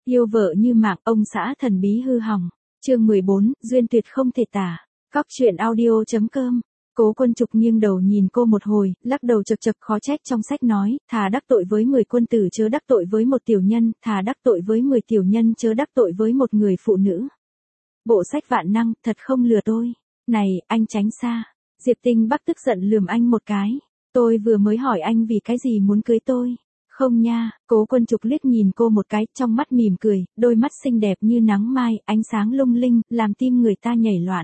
Yêu vợ như mạng, ông xã thần bí hư hỏng. Chương 14, duyên tuyệt không thể tả. Góc truyện audio.com. Cố Quân Trục nghiêng đầu nhìn cô một hồi, lắc đầu chậc chậc khó trách trong sách nói, thà đắc tội với 10 quân tử chớ đắc tội với một tiểu nhân, thà đắc tội với 10 tiểu nhân chớ đắc tội với một người phụ nữ. Bộ sách vạn năng, thật không lừa tôi. Này, anh tránh xa. Diệp Tinh Bắc tức giận lườm anh một cái. Tôi vừa mới hỏi anh vì cái gì muốn cưới tôi. Không nha, Cố Quân Trục liếc nhìn cô một cái, trong mắt mỉm cười, đôi mắt xinh đẹp như nắng mai, ánh sáng lung linh, làm tim người ta nhảy loạn.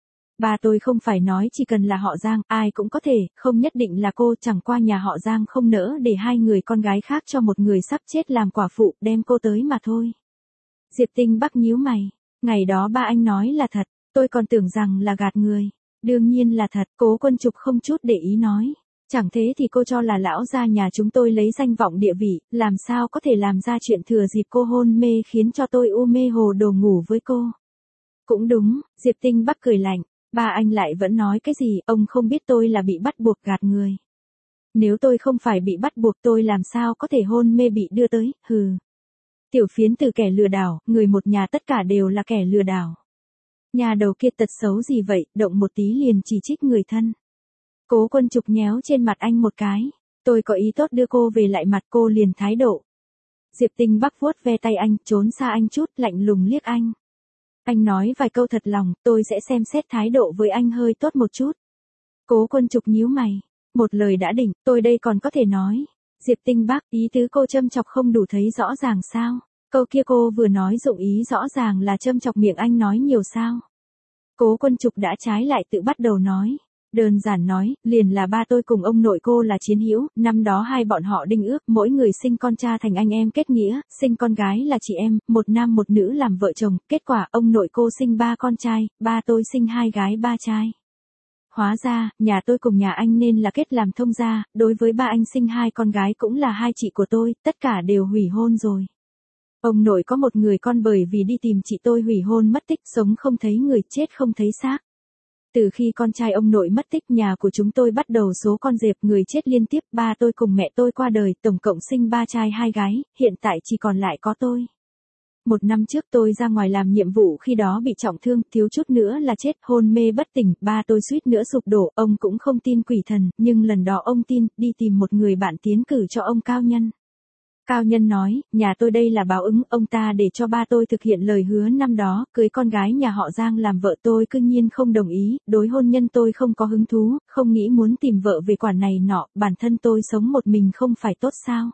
Bà tôi không phải nói chỉ cần là họ Giang, ai cũng có thể, không nhất định là cô, chẳng qua nhà họ Giang không nỡ để hai người con gái khác cho một người sắp chết làm quả phụ, đem cô tới mà thôi. Diệp Tinh Bắc nhíu mày, ngày đó ba anh nói là thật, tôi còn tưởng rằng là gạt người. Đương nhiên là thật, Cố Quân Trục không chút để ý nói. Chẳng thế thì cô cho là lão gia nhà chúng tôi lấy danh vọng địa vị, làm sao có thể làm ra chuyện thừa dịp cô hôn mê khiến cho tôi u mê hồ đồ ngủ với cô. Cũng đúng, Diệp Tinh Bắc cười lạnh, ba anh lại vẫn nói cái gì, ông không biết tôi là bị bắt buộc gạt người. Nếu tôi không phải bị bắt buộc tôi làm sao có thể hôn mê bị đưa tới, hừ. Tiểu phiến từ kẻ lừa đảo, người một nhà tất cả đều là kẻ lừa đảo. Nhà đầu kia tật xấu gì vậy, động một tí liền chỉ trích người thân. Cố Quân Trục nhéo trên mặt anh một cái. Tôi có ý tốt đưa cô về lại mặt cô liền thái độ. Diệp Tinh Bắc vuốt ve tay anh, trốn xa anh chút, lạnh lùng liếc anh. Anh nói vài câu thật lòng, tôi sẽ xem xét thái độ với anh hơi tốt một chút. Cố Quân Trục nhíu mày. Một lời đã định, tôi đây còn có thể nói. Diệp Tinh Bắc, ý tứ cô châm chọc không đủ thấy rõ ràng sao? Câu kia cô vừa nói dụng ý rõ ràng là châm chọc miệng anh nói nhiều sao? Cố Quân Trục đã trái lại tự bắt đầu nói. Đơn giản nói, liền là ba tôi cùng ông nội cô là chiến hữu, năm đó hai bọn họ đinh ước, mỗi người sinh con cha thành anh em kết nghĩa, sinh con gái là chị em, một nam một nữ làm vợ chồng, kết quả ông nội cô sinh 3 con trai, ba tôi sinh 2 gái 3 trai. Hóa ra, nhà tôi cùng nhà anh nên là kết làm thông gia, đối với ba anh sinh 2 con gái cũng là hai chị của tôi, tất cả đều hủy hôn rồi. Ông nội có một người con bởi vì đi tìm chị tôi hủy hôn mất tích, sống không thấy người, chết không thấy xác. Từ khi con trai ông nội mất tích nhà của chúng tôi bắt đầu số con dẹp người chết liên tiếp, ba tôi cùng mẹ tôi qua đời, tổng cộng sinh 3 trai 2 gái, hiện tại chỉ còn lại có tôi. 1 năm trước tôi ra ngoài làm nhiệm vụ khi đó bị trọng thương, thiếu chút nữa là chết, hôn mê bất tỉnh, ba tôi suýt nữa sụp đổ, ông cũng không tin quỷ thần, nhưng lần đó ông tin, đi tìm một người bạn tiến cử cho ông Cao Nhân. Cao Nhân nói, nhà tôi đây là báo ứng, ông ta để cho ba tôi thực hiện lời hứa năm đó, cưới con gái nhà họ Giang làm vợ tôi cương nhiên không đồng ý, đối hôn nhân tôi không có hứng thú, không nghĩ muốn tìm vợ về quản này nọ, bản thân tôi sống một mình không phải tốt sao.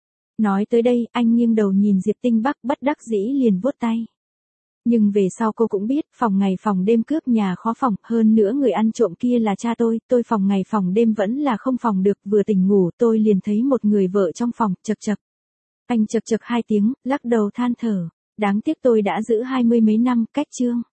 Nói tới đây, anh nghiêng đầu nhìn Diệp Tinh Bắc bất đắc dĩ liền vuốt tay. Nhưng về sau cô cũng biết, phòng ngày phòng đêm cướp nhà khó phòng, hơn nữa người ăn trộm kia là cha tôi phòng ngày phòng đêm vẫn là không phòng được, vừa tỉnh ngủ tôi liền thấy một người vợ trong phòng, chật chật. Anh chật chật 2 tiếng, lắc đầu than thở. Đáng tiếc tôi đã giữ 20 mấy năm, cách chương.